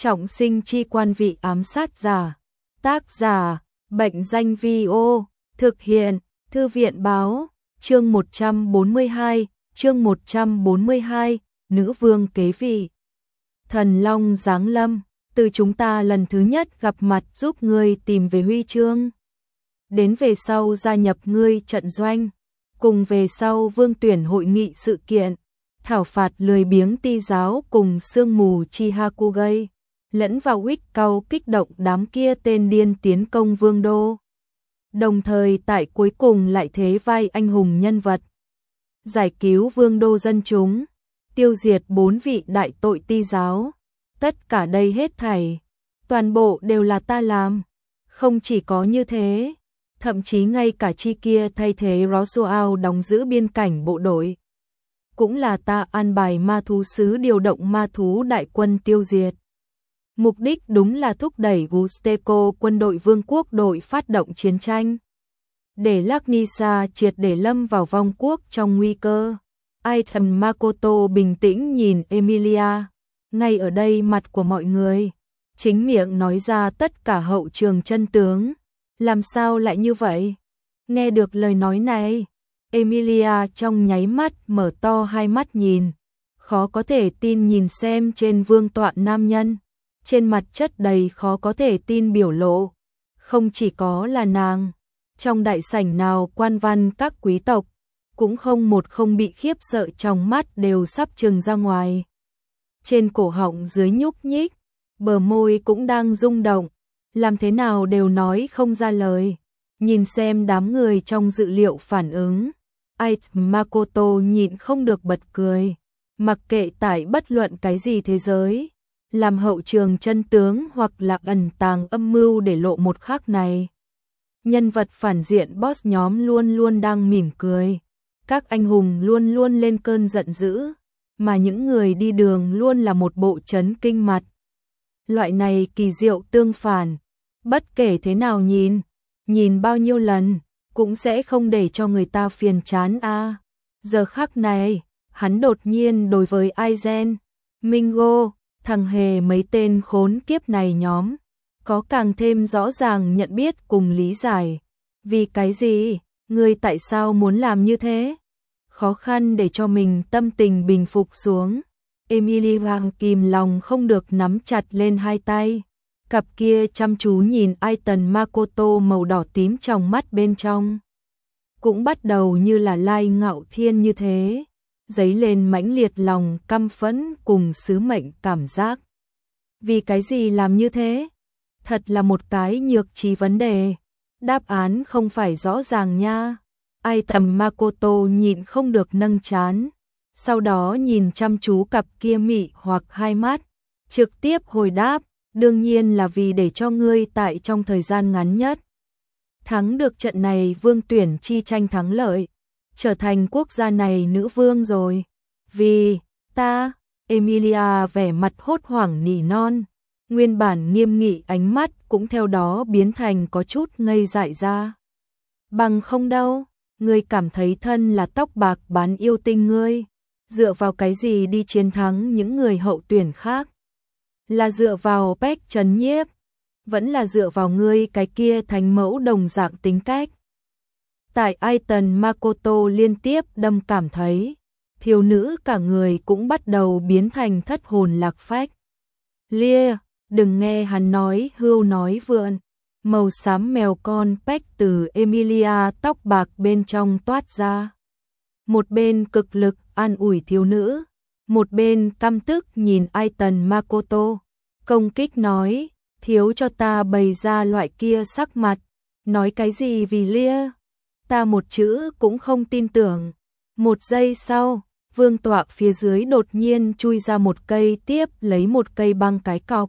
Trọng sinh chi quan vị ám sát giả. Tác giả, Bệnh danh Vi-ô, thực hiện, Thư viện báo, chương 142, chương 142, Nữ vương kế vị. Thần Long giáng lâm, từ chúng ta lần thứ nhất gặp mặt giúp ngươi tìm về huy chương. Đến về sau gia nhập ngươi trận doanh, cùng về sau vương tuyển hội nghị sự kiện, thảo phạt lười biếng ti giáo cùng sương mù chi Hakugei, lẫn vào Wick Cao kích động đám kia tên điên tiến công vương đô. Đồng thời tại cuối cùng lại thế vai anh hùng nhân vật. Giải cứu vương đô dân chúng, tiêu diệt 4 vị đại tội ti giáo. Tất cả đây hết thảy, toàn bộ đều là ta làm. Không chỉ có như thế, thậm chí ngay cả chi kia thay thế Roswell đóng giữ biên cảnh bộ đội. Cũng là ta an bài ma thú sứ điều động ma thú đại quân tiêu diệt. Mục đích đúng là thúc đẩy Gusteco quân đội vương quốc đội phát động chiến tranh. Để Laknisa triệt để lâm vào vong quốc trong nguy cơ. Aitan Makoto bình tĩnh nhìn Emilia. Ngay ở đây mặt của mọi người. Chính miệng nói ra tất cả hậu trường chân tướng. Làm sao lại như vậy? Nghe được lời nói này, Emilia trong nháy mắt mở to hai mắt nhìn. Khó có thể tin nhìn xem trên vương tọa nam nhân. Trên mặt chất đầy khó có thể tin biểu lộ. Không chỉ có là nàng. Trong đại sảnh nào quan văn các quý tộc, cũng không một không bị khiếp sợ trong mắt đều sắp trừng ra ngoài. Trên cổ họng dưới nhúc nhích, bờ môi cũng đang rung động, làm thế nào đều nói không ra lời. Nhìn xem đám người trong dự liệu phản ứng, Aitan Makoto nhịn không được bật cười. Mặc kệ tại bất luận cái gì thế giới, làm hậu trường chân tướng hoặc là ẩn tàng âm mưu để lộ một khắc này. Nhân vật phản diện boss nhóm luôn luôn đang mỉm cười. Các anh hùng luôn luôn lên cơn giận dữ, mà những người đi đường luôn là một bộ chấn kinh mặt. Loại này kỳ diệu tương phản, bất kể thế nào nhìn bao nhiêu lần, cũng sẽ không để cho người ta phiền chán a. Giờ khắc này, hắn đột nhiên đối với Aizen, Mingo, thằng hề mấy tên khốn kiếp này nhóm, có càng thêm rõ ràng nhận biết cùng lý giải. Vì cái gì? Ngươi tại sao muốn làm như thế? Khó khăn để cho mình tâm tình bình phục xuống. Emilia kìm lòng không được nắm chặt lên hai tay. Cặp kia chăm chú nhìn Aitan Makoto màu đỏ tím trong mắt bên trong. Cũng bắt đầu như là lai ngạo thiên như thế. Dấy lên mãnh liệt lòng căm phẫn cùng sứ mệnh cảm giác. Vì cái gì làm như thế? Thật là một cái nhược trí vấn đề. Đáp án không phải rõ ràng nha. Aitan Makoto nhịn không được nâng trán. Sau đó nhìn chăm chú cặp kia mị hoặc hai mắt. Trực tiếp hồi đáp, đương nhiên là vì để cho ngươi tại trong thời gian ngắn nhất. Thắng được trận này vương tuyển chi tranh thắng lợi. Trở thành quốc gia này nữ vương rồi. Vì, ta, Emilia vẻ mặt hốt hoảng nỉ non. Nguyên bản nghiêm nghị ánh mắt cũng theo đó biến thành có chút ngây dại ra. Bằng không đâu, ngươi cảm thấy thân là tóc bạc bán yêu tinh ngươi. Dựa vào cái gì đi chiến thắng những người hậu tuyển khác? Là dựa vào Bách Trấn Nhiếp, vẫn là dựa vào ngươi cái kia thánh mẫu đồng dạng tính cách. Tại Aitan Makoto liên tiếp đâm cảm thấy, thiếu nữ cả người cũng bắt đầu biến thành thất hồn lạc phách. Lia, đừng nghe hắn nói hưu nói vượn. Màu xám mèo con Peck từ Emilia tóc bạc bên trong toát ra. Một bên cực lực an ủi thiếu nữ, một bên căm tức nhìn Aitan Makoto. Công kích nói, thiếu cho ta bày ra loại kia sắc mặt. Nói cái gì vì Lia? Ta một chữ cũng không tin tưởng. Một giây sau, vương tọa phía dưới đột nhiên chui ra một cây tiếp lấy một cây băng cái cọc.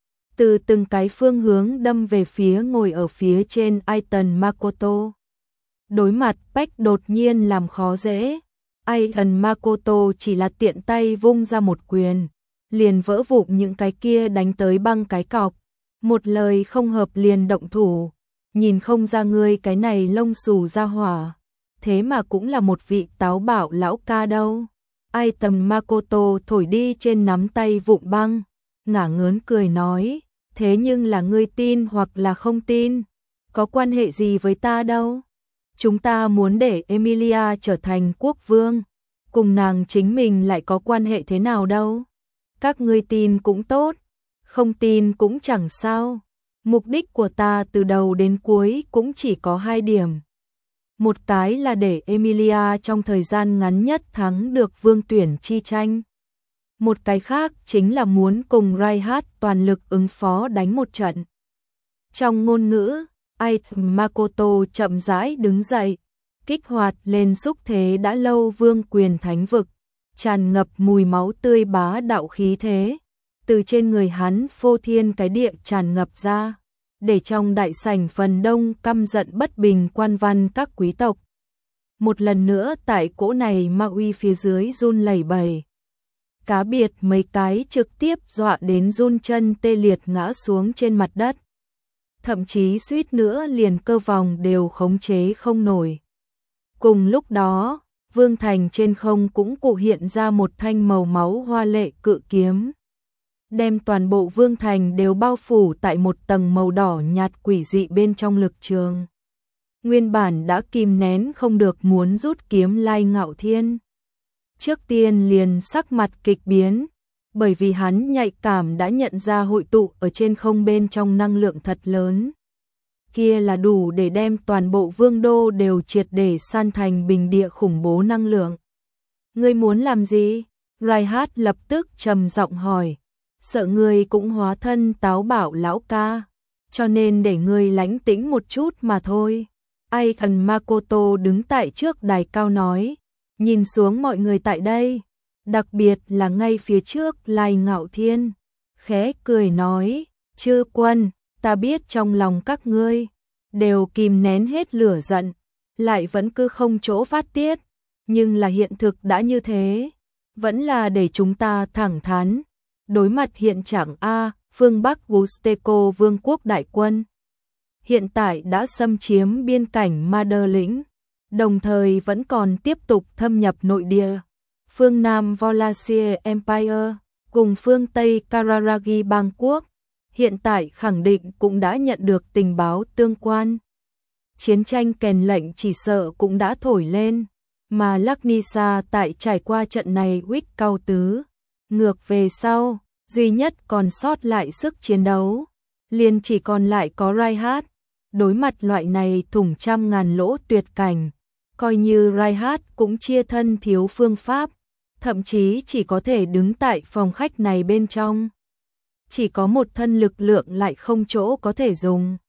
Từ từng cái phương hướng đâm về phía ngồi ở phía trên Aitan Makoto. Đối mặt Peck đột nhiên làm khó dễ. Aitan Makoto chỉ là tiện tay vung ra một quyền. Liền vỡ vụn những cái kia đánh tới băng cái cọc. Một lời không hợp liền động thủ. Nhìn không ra ngươi cái này lông xù ra hỏa. Thế mà cũng là một vị táo bạo lão ca đâu. Aitan Makoto thổi đi trên nắm tay vụn băng. ngả ngớn cười nói, thế nhưng là ngươi tin hoặc là không tin, có quan hệ gì với ta đâu. Chúng ta muốn để Emilia trở thành quốc vương, cùng nàng chính mình lại có quan hệ thế nào đâu. Các ngươi tin cũng tốt, không tin cũng chẳng sao. Mục đích của ta từ đầu đến cuối cũng chỉ có 2 điểm. Một cái là để Emilia trong thời gian ngắn nhất thắng được vương tuyển chi tranh. Một cái khác chính là muốn cùng Reinhard toàn lực ứng phó đánh một trận. Trong ngôn ngữ, Aiden Makoto chậm rãi đứng dậy, kích hoạt lên xúc thế đã lâu vương quyền thánh vực, tràn ngập mùi máu tươi bá đạo khí thế. Từ trên người hắn phô thiên cái địa tràn ngập ra, để trong đại sảnh phần đông căm giận bất bình quan văn các quý tộc. Một lần nữa tại cỗ này ma uy phía dưới run lẩy bẩy. Cá biệt mấy cái trực tiếp dọa đến run chân tê liệt ngã xuống trên mặt đất. Thậm chí suýt nữa liền cơ vòng đều khống chế không nổi. Cùng lúc đó, vương thành trên không cũng cụ hiện ra một thanh màu máu hoa lệ cự kiếm, đem toàn bộ vương thành đều bao phủ tại một tầng màu đỏ nhạt quỷ dị bên trong lực trường. Nguyên bản đã kìm nén không được muốn rút kiếm Lai Ngạo Thiên, trước tiên liền sắc mặt kịch biến, bởi vì hắn nhạy cảm đã nhận ra hội tụ ở trên không bên trong năng lượng thật lớn. Kia là đủ để đem toàn bộ vương đô đều triệt để san thành bình địa khủng bố năng lượng. Ngươi muốn làm gì? Reinhard lập tức trầm giọng hỏi. Sợ ngươi cũng hóa thân táo bạo lão ca, cho nên để ngươi lánh tĩnh một chút mà thôi. Aiden Makoto đứng tại trước đài cao nói, nhìn xuống mọi người tại đây, đặc biệt là ngay phía trước Lai Ngạo Thiên, khẽ cười nói, chư quân, ta biết trong lòng các ngươi đều kìm nén hết lửa giận, lại vẫn cứ không chỗ phát tiết, nhưng là hiện thực đã như thế, vẫn là để chúng ta thẳng thắn đối mặt hiện trạng a. Phương Bắc Gusteco vương quốc đại quân hiện tại đã xâm chiếm biên cảnh Mader lĩnh, đồng thời vẫn còn tiếp tục thâm nhập nội địa. Phương Nam Volasier Empire cùng phương Tây Kararagi bang quốc hiện tại khẳng định cũng đã nhận được tình báo tương quan. Chiến tranh kèn lệnh chỉ sợ cũng đã thổi lên, mà Laknisa tại trải qua trận này huýt cao tứ, ngược về sau, duy nhất còn sót lại sức chiến đấu, liền chỉ còn lại có Reinhard. Đối mặt loại này thủng trăm ngàn lỗ tuyệt cảnh, coi như Reinhard cũng chia thân thiếu phương pháp, thậm chí chỉ có thể đứng tại phòng khách này bên trong. Chỉ có một thân lực lượng lại không chỗ có thể dùng.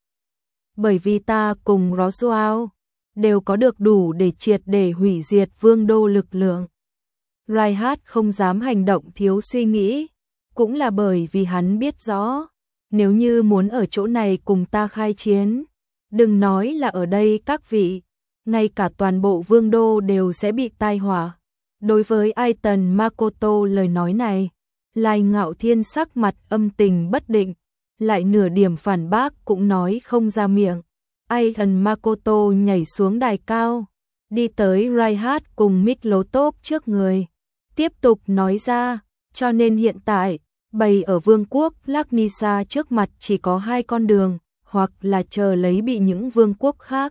Bởi vì ta cùng Roswell đều có được đủ để triệt để hủy diệt vương đô lực lượng. Reinhard không dám hành động thiếu suy nghĩ, cũng là bởi vì hắn biết rõ, nếu như muốn ở chỗ này cùng ta khai chiến, đừng nói là ở đây các vị, ngay cả toàn bộ vương đô đều sẽ bị tai họa. Đối với Aiden Makoto lời nói này, Lai Ngạo Thiên sắc mặt âm tình bất định, lại nửa điểm phản bác cũng nói không ra miệng. Aiden Makoto nhảy xuống đài cao, đi tới Reinhard cùng Miklotov trước người, tiếp tục nói ra, cho nên hiện tại, bày ở vương quốc Laknisa trước mặt chỉ có 2 con đường, hoặc là chờ lấy bị những vương quốc khác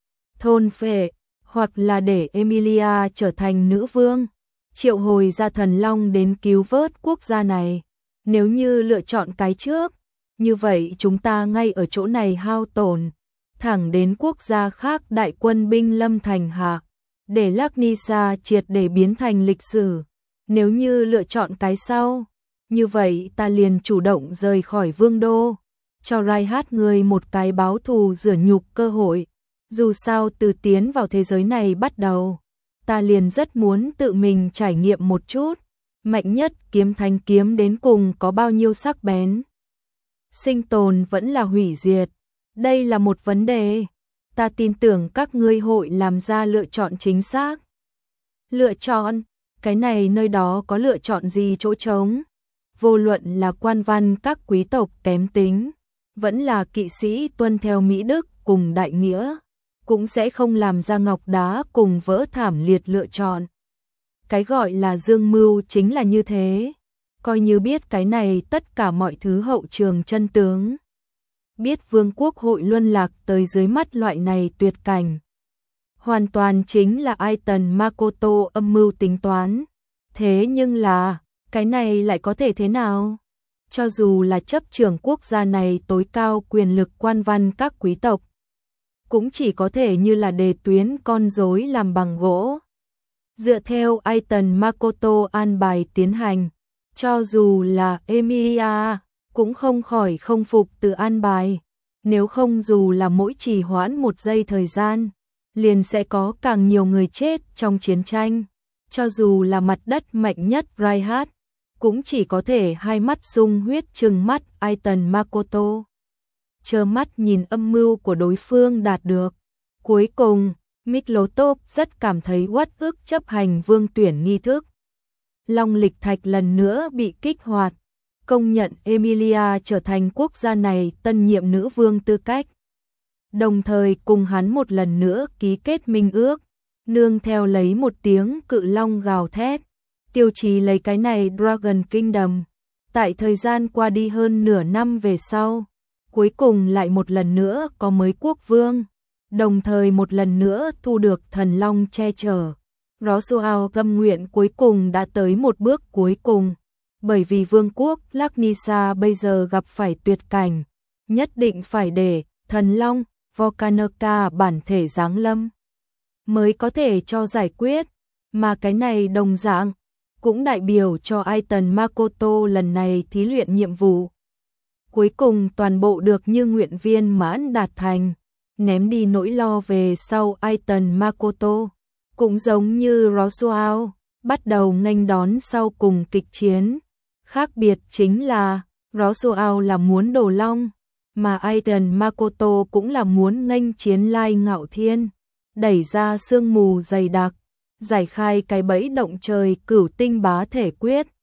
thôn phệ, hoặc là để Emilia trở thành nữ vương, triệu hồi ra thần long đến cứu vớt quốc gia này. Nếu như lựa chọn cái trước, như vậy chúng ta ngay ở chỗ này hao tổn, thẳng đến quốc gia khác đại quân binh lâm thành hạ, để Laknisa triệt để biến thành lịch sử. Nếu như lựa chọn cái sau, như vậy ta liền chủ động rời khỏi vương đô, cho Reinhard người một cái báo thù rửa nhục cơ hội. Dù sao từ tiến vào thế giới này bắt đầu, ta liền rất muốn tự mình trải nghiệm một chút, mạnh nhất kiếm thanh kiếm đến cùng có bao nhiêu sắc bén. Sinh tồn vẫn là hủy diệt, đây là một vấn đề, ta tin tưởng các ngươi hội làm ra lựa chọn chính xác. Lựa chọn, cái này nơi đó có lựa chọn gì chỗ trống, vô luận là quan văn các quý tộc kém tính, vẫn là kỵ sĩ tuân theo Mỹ Đức cùng đại nghĩa, cũng sẽ không làm ra ngọc đá cùng vỡ thảm liệt lựa chọn. Cái gọi là dương mưu chính là như thế. coi như biết cái này tất cả mọi thứ hậu trường chân tướng. Biết vương quốc hội luân lạc tới dưới mắt loại này tuyệt cảnh. Hoàn toàn chính là Aiton Makoto âm mưu tính toán. Thế nhưng là, cái này lại có thể thế nào? Cho dù là chấp trưởng quốc gia này tối cao quyền lực quan văn các quý tộc, cũng chỉ có thể như là đề tuyến con rối làm bằng gỗ. Dựa theo Aiton Makoto an bài tiến hành, cho dù là Emilia, cũng không khỏi không phục từ an bài. Nếu không dù là mỗi trì hoãn một giây thời gian, liền sẽ có càng nhiều người chết trong chiến tranh. Cho dù là mặt đất mạnh nhất Reinhardt, cũng chỉ có thể hai mắt sung huyết trừng mắt Aiton Makoto. Trơ mắt nhìn âm mưu của đối phương đạt được. Cuối cùng, Miklotov rất cảm thấy uất ức chấp hành vương tuyển nghi thức. Long lịch thạch lần nữa bị kích hoạt, công nhận Emilia trở thành quốc gia này tân nhiệm nữ vương tư cách. Đồng thời cùng hắn một lần nữa ký kết minh ước, nương theo lấy một tiếng cự long gào thét, tiêu chí lấy cái này Dragon Kingdom. Tại thời gian qua đi hơn nửa năm về sau, cuối cùng lại một lần nữa có mới quốc vương, đồng thời một lần nữa thu được thần long che chở. Roswell tâm nguyện cuối cùng đã tới một bước cuối cùng, bởi vì vương quốc Laknisa bây giờ gặp phải tuyệt cảnh, nhất định phải để thần long Volcanica bản thể giáng lâm mới có thể cho giải quyết, mà cái này đồng dạng cũng đại biểu cho Aiton Makoto lần này thí luyện nhiệm vụ. Cuối cùng toàn bộ được như nguyện viên mãn đạt thành, ném đi nỗi lo về sau Aiton Makoto. Cũng giống như Roswell, bắt đầu nghênh đón sau cùng kịch chiến. Khác biệt chính là, Roswell là muốn đổ long, mà Aiton Makoto cũng là muốn nghênh chiến lai ngạo thiên, đẩy ra sương mù dày đặc, giải khai cái bẫy động trời cửu tinh bá thể quyết.